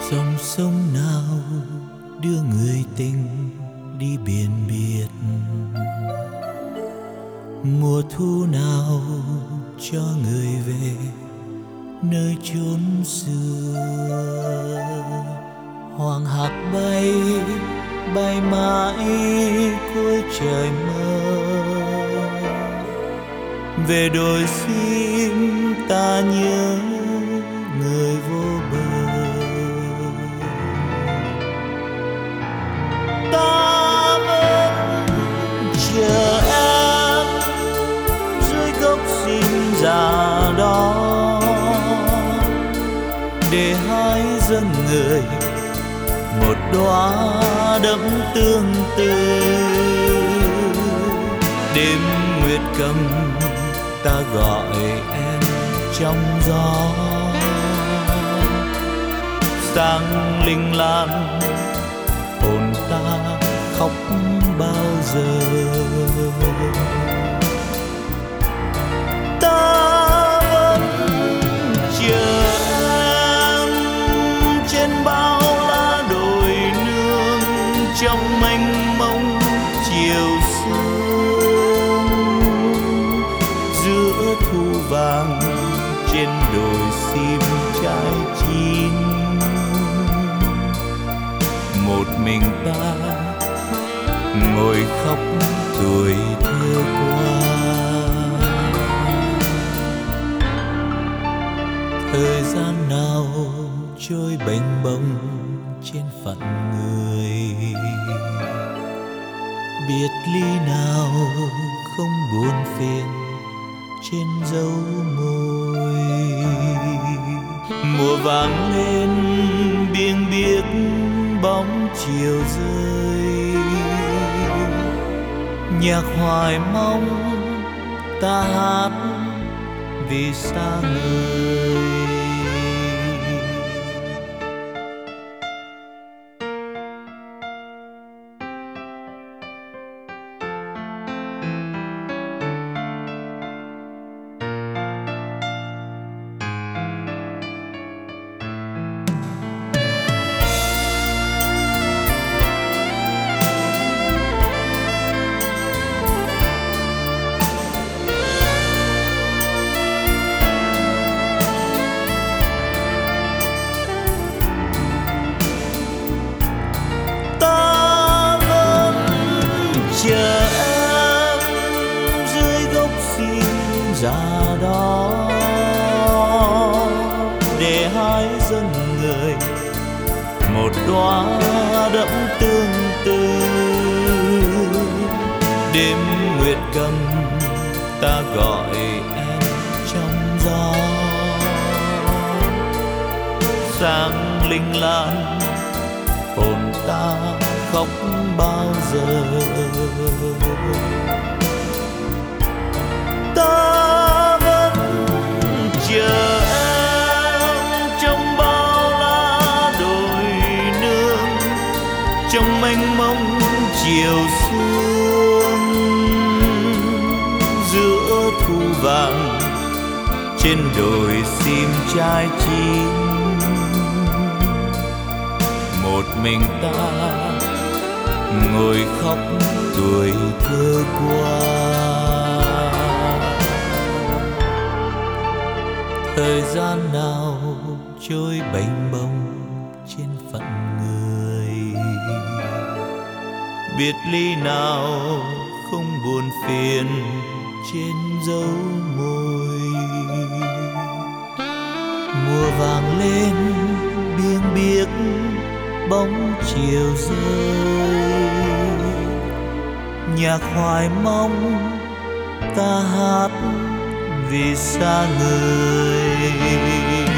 Dòng sông nào đưa người tình đi biển biệt, mùa thu nào cho người về nơi chốn xưa. Hoàng hạc bay bay mãi cuối trời mơ, về đồi sim ta nhớ người vô bờ. Ta vẫn chờ em dưới gốc sim già đó, để hái dâng người một đóa đẫm tương tư. Đêm nguyệt cầm ta gọi em trong gió, sáng linh lan hồn ta khóc bao giờ. Ta vẫn chờ em trên bao lá đồi nương, trong mênh mông chiều sương, giữa thu vàng trên đồi sim trái chín. Một mình ta ngồi khóc tuổi thơ qua. Thời gian nào trôi bềnh bông trên phận người, biệt ly nào không buồn phiền trên dấu môi. Mùa vàng lên biếng biếc bóng chiều rơi, nhạc hoài mong ta hát vì xa người. Chờ em dưới gốc sim già đó, để hái dâng người một đóa đẫm tương tư. Đêm nguyệt cầm ta gọi em trong gió, sáng linh lan hồn ta khóc bao giờ. Ta vẫn chờ em trong bao lá đồi nương, trong mênh mông chiều sương, giữa thu vàng trên đồi sim trái chín. Một mình ta ngồi khóc tuổi thơ qua. Thời gian nào trôi bềnh bông trên phận người, biệt ly nào không buồn phiền trên dấu môi. Mùa vàng lên biếng biếc bóng chiều rơi, nhạc hoài mong ta hát vì xa người.